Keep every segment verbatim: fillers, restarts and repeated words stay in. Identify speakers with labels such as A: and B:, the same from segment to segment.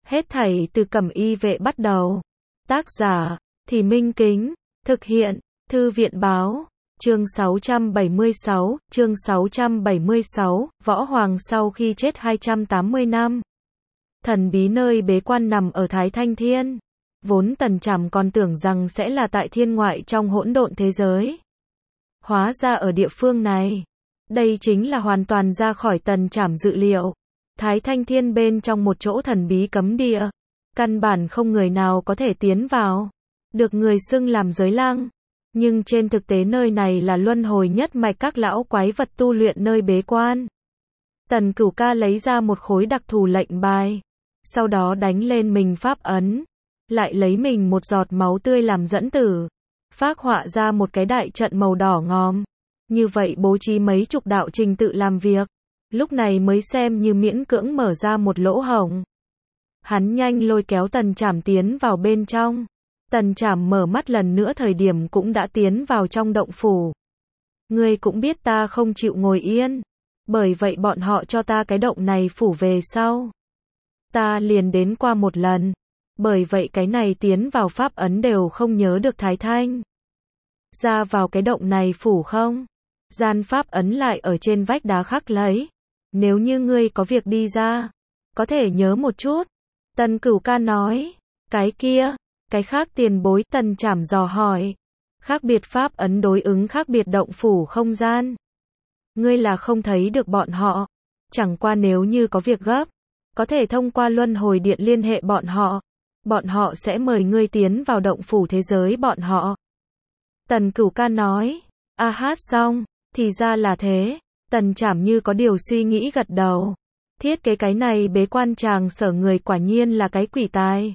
A: Hết thảy từ Cẩm Y Vệ bắt đầu. Tác giả, Thì Minh Kính. Thực hiện, Thư viện Báo. Chương sáu trăm bảy mươi sáu, chương sáu trăm bảy mươi sáu, Võ Hoàng sau khi chết hai trăm tám mươi năm. Thần bí nơi bế quan nằm ở Thái Thanh Thiên. Vốn Tần Trảm còn tưởng rằng sẽ là tại thiên ngoại trong hỗn độn thế giới. Hóa ra ở địa phương này. Đây chính là hoàn toàn ra khỏi Tần Trảm dự liệu. Thái Thanh Thiên bên trong một chỗ thần bí cấm địa. Căn bản không người nào có thể tiến vào. Được người xưng làm giới lang. Nhưng trên thực tế nơi này là luân hồi nhất mạch các lão quái vật tu luyện nơi bế quan. Tần Cửu Ca lấy ra một khối đặc thù lệnh bài. Sau đó đánh lên mình pháp ấn. Lại lấy mình một giọt máu tươi làm dẫn tử. Phác họa ra một cái đại trận màu đỏ ngòm. Như vậy bố trí mấy chục đạo trình tự làm việc. Lúc này mới xem như miễn cưỡng mở ra một lỗ hổng. Hắn nhanh lôi kéo Tần Trảm tiến vào bên trong. Tần Trảm mở mắt lần nữa thời điểm cũng đã tiến vào trong động phủ. Ngươi cũng biết ta không chịu ngồi yên. Bởi vậy bọn họ cho ta cái động này phủ về sau. Ta liền đến qua một lần. Bởi vậy cái này tiến vào pháp ấn đều không nhớ được Thái Thanh. Ra vào cái động này phủ không? Gian pháp ấn lại ở trên vách đá khắc lấy. Nếu như ngươi có việc đi ra, có thể nhớ một chút. Tần Cửu Ca nói. Cái kia, cái khác tiền bối. Tần Trảm dò hỏi. Khác biệt pháp ấn đối ứng khác biệt động phủ không gian. Ngươi là không thấy được bọn họ. Chẳng qua nếu như có việc gấp, có thể thông qua luân hồi điện liên hệ bọn họ. Bọn họ sẽ mời ngươi tiến vào động phủ thế giới bọn họ. Tần Cửu Ca nói. A hát xong, thì ra là thế. Tần Trảm như có điều suy nghĩ gật đầu. Thiết kế cái này bế quan tràng sở người quả nhiên là cái quỷ tài.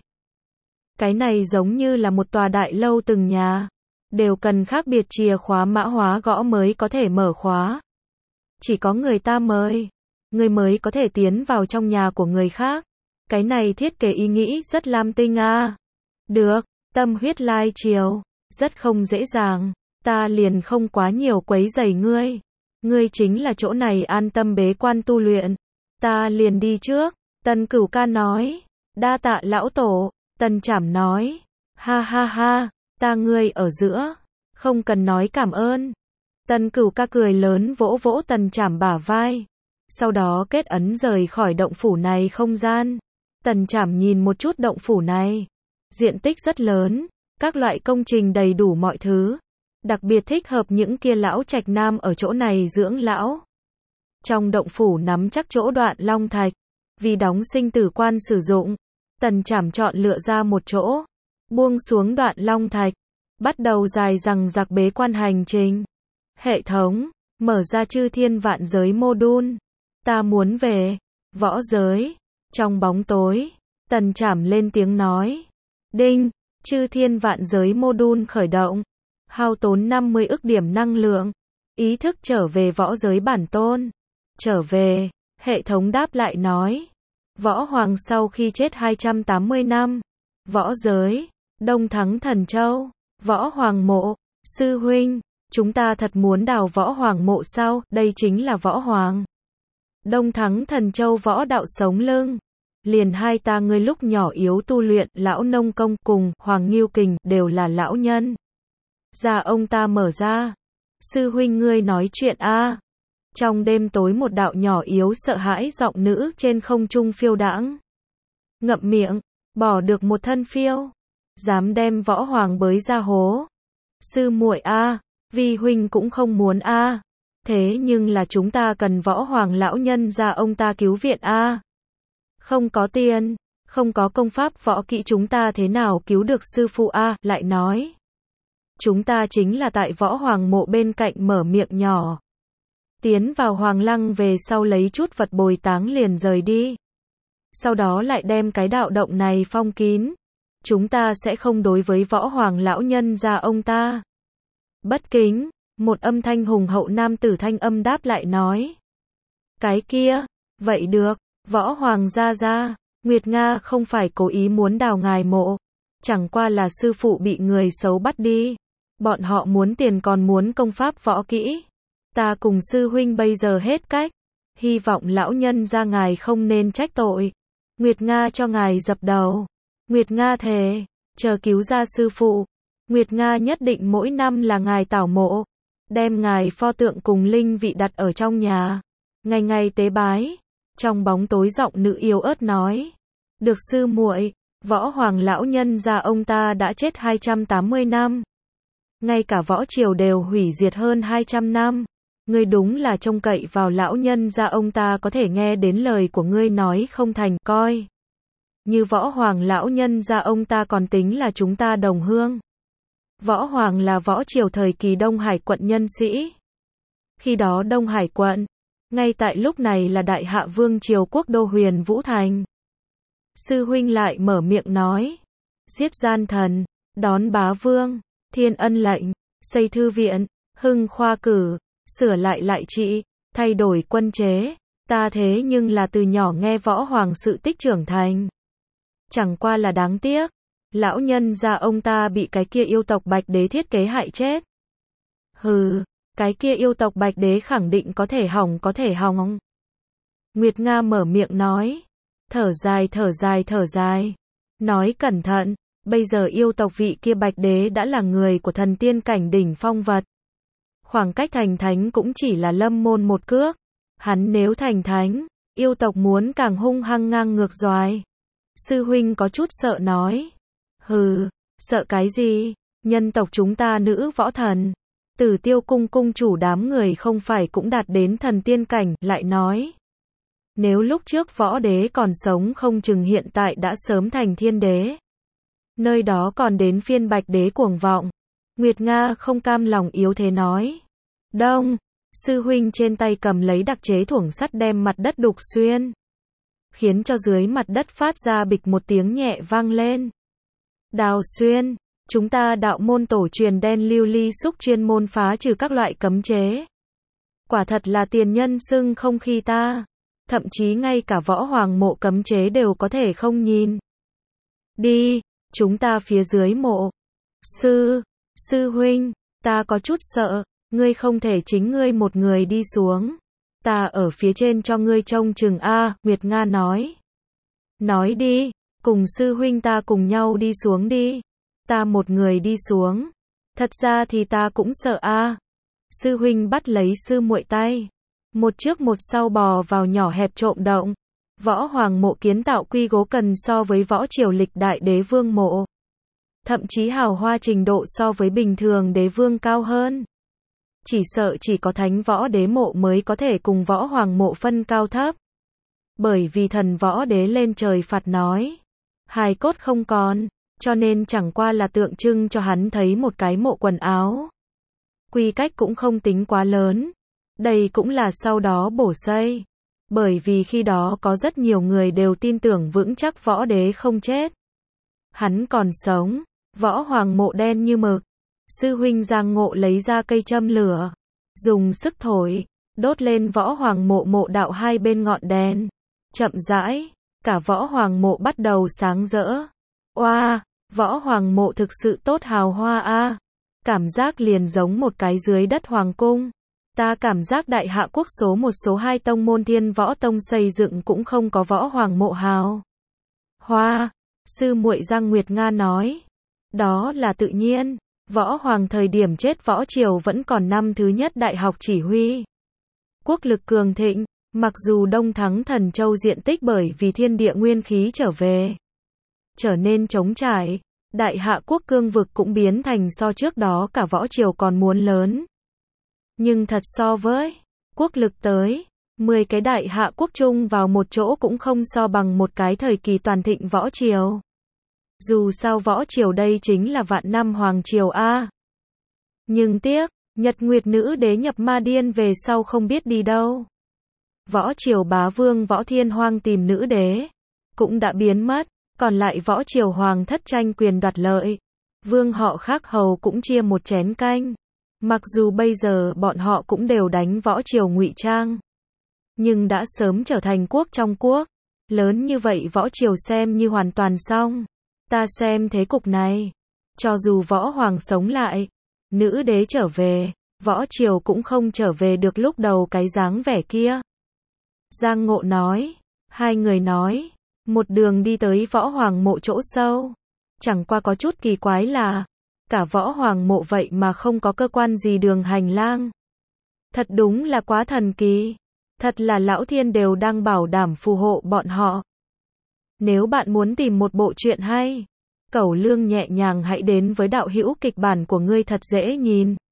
A: Cái này giống như là một tòa đại lâu từng nhà. Đều cần khác biệt chìa khóa mã hóa gõ mới có thể mở khóa. Chỉ có người ta mời, người mới có thể tiến vào trong nhà của người khác. Cái này thiết kế ý nghĩ rất lam tinh à. Được, tâm huyết lai chiều. Rất không dễ dàng. Ta liền không quá nhiều quấy rầy ngươi. Ngươi chính là chỗ này an tâm bế quan tu luyện. Ta liền đi trước. Tần Cửu Ca nói. Đa tạ lão tổ. Tần Trảm nói. Ha ha ha. Ta ngươi ở giữa. Không cần nói cảm ơn. Tần Cửu Ca cười lớn vỗ vỗ Tần Trảm bả vai. Sau đó kết ấn rời khỏi động phủ này không gian. Tần Trảm nhìn một chút động phủ này. Diện tích rất lớn. Các loại công trình đầy đủ mọi thứ. Đặc biệt thích hợp những kia lão trạch nam ở chỗ này dưỡng lão. Trong động phủ nắm chắc chỗ đoạn long thạch. Vì đóng sinh tử quan sử dụng. Tần Trảm chọn lựa ra một chỗ. Buông xuống đoạn long thạch. Bắt đầu dài dằng dặc bế quan hành trình. Hệ thống. Mở ra chư thiên vạn giới mô đun. Ta muốn về. Võ giới. Trong bóng tối. Tần Trảm lên tiếng nói. Đinh. Chư thiên vạn giới mô đun khởi động. Hao tốn năm mươi ức điểm năng lượng. Ý thức trở về võ giới bản tôn. Trở về. Hệ thống đáp lại nói. Võ Hoàng sau khi chết hai trăm tám mươi năm. Võ giới. Đông Thắng Thần Châu. Võ Hoàng mộ. Sư huynh. Chúng ta thật muốn đào Võ Hoàng mộ sao? Đây chính là Võ Hoàng. Đông Thắng Thần Châu võ đạo sống lưng. Liền hai ta ngươi lúc nhỏ yếu tu luyện, lão nông công cùng Hoàng Nghiêu Kình đều là lão nhân. Ra ông ta mở ra. Sư huynh ngươi nói chuyện a. Trong đêm tối một đạo nhỏ yếu sợ hãi giọng nữ trên không trung phiêu đãng. Ngậm miệng, bỏ được một thân phiêu. Dám đem Võ Hoàng bới ra hố. Sư muội a, vi huynh cũng không muốn a. Thế nhưng là chúng ta cần Võ Hoàng lão nhân ra ông ta cứu viện a. Không có tiền, không có công pháp võ kỹ chúng ta thế nào cứu được sư phụ a, lại nói. Chúng ta chính là tại Võ Hoàng mộ bên cạnh mở miệng nhỏ. Tiến vào Hoàng Lăng về sau lấy chút vật bồi táng liền rời đi. Sau đó lại đem cái đạo động này phong kín. Chúng ta sẽ không đối với Võ Hoàng lão nhân ra ông ta. Bất kính, một âm thanh hùng hậu nam tử thanh âm đáp lại nói. Cái kia, vậy được, Võ Hoàng gia gia, Nguyệt Nga không phải cố ý muốn đào ngài mộ. Chẳng qua là sư phụ bị người xấu bắt đi. Bọn họ muốn tiền còn muốn công pháp võ kỹ. Ta cùng sư huynh bây giờ hết cách. Hy vọng lão nhân ra ngài không nên trách tội. Nguyệt Nga cho ngài dập đầu. Nguyệt Nga thề, chờ cứu ra sư phụ, Nguyệt Nga nhất định mỗi năm là ngài tảo mộ, đem ngài pho tượng cùng linh vị đặt ở trong nhà, ngày ngày tế bái. Trong bóng tối giọng nữ yếu ớt nói, được sư muội, Võ Hoàng lão nhân gia ông ta đã chết hai trăm tám mươi năm. Ngay cả võ triều đều hủy diệt hơn hai trăm năm. Ngươi đúng là trông cậy vào lão nhân gia ông ta có thể nghe đến lời của ngươi nói không thành coi. Như Võ Hoàng lão nhân gia ông ta còn tính là chúng ta đồng hương. Võ Hoàng là võ triều thời kỳ Đông Hải quận nhân sĩ. Khi đó Đông Hải quận, ngay tại lúc này là Đại Hạ Vương triều quốc đô Huyền Vũ Thành. Sư huynh lại mở miệng nói, giết gian thần, đón bá vương, thiên ân lệnh, xây thư viện, hưng khoa cử, sửa lại lại trị, thay đổi quân chế, ta thế nhưng là từ nhỏ nghe Võ Hoàng sự tích trưởng thành. Chẳng qua là đáng tiếc, lão nhân gia ông ta bị cái kia yêu tộc Bạch Đế thiết kế hại chết. Hừ, cái kia yêu tộc Bạch Đế khẳng định có thể hỏng có thể hỏng. Nguyệt Nga mở miệng nói, thở dài thở dài thở dài, nói cẩn thận, bây giờ yêu tộc vị kia Bạch Đế đã là người của thần tiên cảnh đỉnh phong vật. Khoảng cách thành thánh cũng chỉ là lâm môn một cước. Hắn nếu thành thánh, yêu tộc muốn càng hung hăng ngang ngược doài. Sư huynh có chút sợ nói. Hừ, sợ cái gì? Nhân tộc chúng ta nữ võ thần. Tử Tiêu cung cung chủ đám người không phải cũng đạt đến thần tiên cảnh, lại nói. Nếu lúc trước võ đế còn sống không chừng hiện tại đã sớm thành thiên đế. Nơi đó còn đến phiên Bạch Đế cuồng vọng. Nguyệt Nga không cam lòng yếu thế nói. Đông, sư huynh trên tay cầm lấy đặc chế thuổng sắt đem mặt đất đục xuyên. Khiến cho dưới mặt đất phát ra bịch một tiếng nhẹ vang lên. Đào xuyên, chúng ta đạo môn tổ truyền đen lưu ly xúc chuyên môn phá trừ các loại cấm chế. Quả thật là tiền nhân xưng không khi ta. Thậm chí ngay cả Võ Hoàng mộ cấm chế đều có thể không nhìn. Đi, chúng ta phía dưới mộ. Sư, sư huynh, ta có chút sợ, ngươi không thể chính ngươi một người đi xuống. Ta ở phía trên cho ngươi trông chừng a, Nguyệt Nga nói. Nói đi, cùng sư huynh ta cùng nhau đi xuống đi. Ta một người đi xuống. Thật ra thì ta cũng sợ a. Sư huynh bắt lấy sư muội tay. Một trước một sau bò vào nhỏ hẹp trộm động. Võ Hoàng mộ kiến tạo quy cố cần so với võ triều lịch đại đế vương mộ. Thậm chí hào hoa trình độ so với bình thường đế vương cao hơn. Chỉ sợ chỉ có thánh võ đế mộ mới có thể cùng Võ Hoàng mộ phân cao thấp. Bởi vì thần võ đế lên trời phạt nói. Hài cốt không còn, cho nên chẳng qua là tượng trưng cho hắn thấy một cái mộ quần áo. Quy cách cũng không tính quá lớn. Đây cũng là sau đó bổ xây. Bởi vì khi đó có rất nhiều người đều tin tưởng vững chắc võ đế không chết. Hắn còn sống, Võ Hoàng mộ đen như mực. Sư huynh Giang Ngộ lấy ra cây châm lửa, dùng sức thổi, đốt lên Võ Hoàng mộ mộ đạo hai bên ngọn đèn. Chậm rãi, cả Võ Hoàng mộ bắt đầu sáng rỡ. Oa, wow, Võ Hoàng mộ thực sự tốt hào hoa a. Cảm giác liền giống một cái dưới đất hoàng cung. Ta cảm giác Đại Hạ quốc số một số hai tông môn Thiên Võ tông xây dựng cũng không có Võ Hoàng mộ hào hoa. Sư muội Giang Nguyệt Nga nói, đó là tự nhiên. Võ Hoàng thời điểm chết võ triều vẫn còn năm thứ nhất đại học chỉ huy. Quốc lực cường thịnh, mặc dù Đông thắng Thần Châu diện tích bởi vì thiên địa nguyên khí trở về, trở nên trống trải, Đại Hạ quốc cương vực cũng biến thành so trước đó cả võ triều còn muốn lớn. Nhưng thật so với quốc lực tới, mười cái Đại Hạ quốc chung vào một chỗ cũng không so bằng một cái thời kỳ toàn thịnh võ triều. Dù sao võ triều đây chính là vạn năm hoàng triều a. Nhưng tiếc, Nhật Nguyệt nữ đế nhập ma điên về sau không biết đi đâu. Võ triều bá vương Võ Thiên Hoang tìm nữ đế, cũng đã biến mất, còn lại võ triều hoàng thất tranh quyền đoạt lợi. Vương họ khác hầu cũng chia một chén canh. Mặc dù bây giờ bọn họ cũng đều đánh võ triều ngụy trang, nhưng đã sớm trở thành quốc trong quốc. Lớn như vậy võ triều xem như hoàn toàn xong. Ta xem thế cục này, cho dù Võ Hoàng sống lại, nữ đế trở về, võ triều cũng không trở về được lúc đầu cái dáng vẻ kia. Giang Ngộ nói, hai người nói, một đường đi tới Võ Hoàng mộ chỗ sâu. Chẳng qua có chút kỳ quái là, cả Võ Hoàng mộ vậy mà không có cơ quan gì đường hành lang. Thật đúng là quá thần kỳ. Thật là lão thiên đều đang bảo đảm phù hộ bọn họ. Nếu bạn muốn tìm một bộ truyện hay, Cẩu Lương nhẹ nhàng hãy đến với đạo hữu kịch bản của ngươi thật dễ nhìn.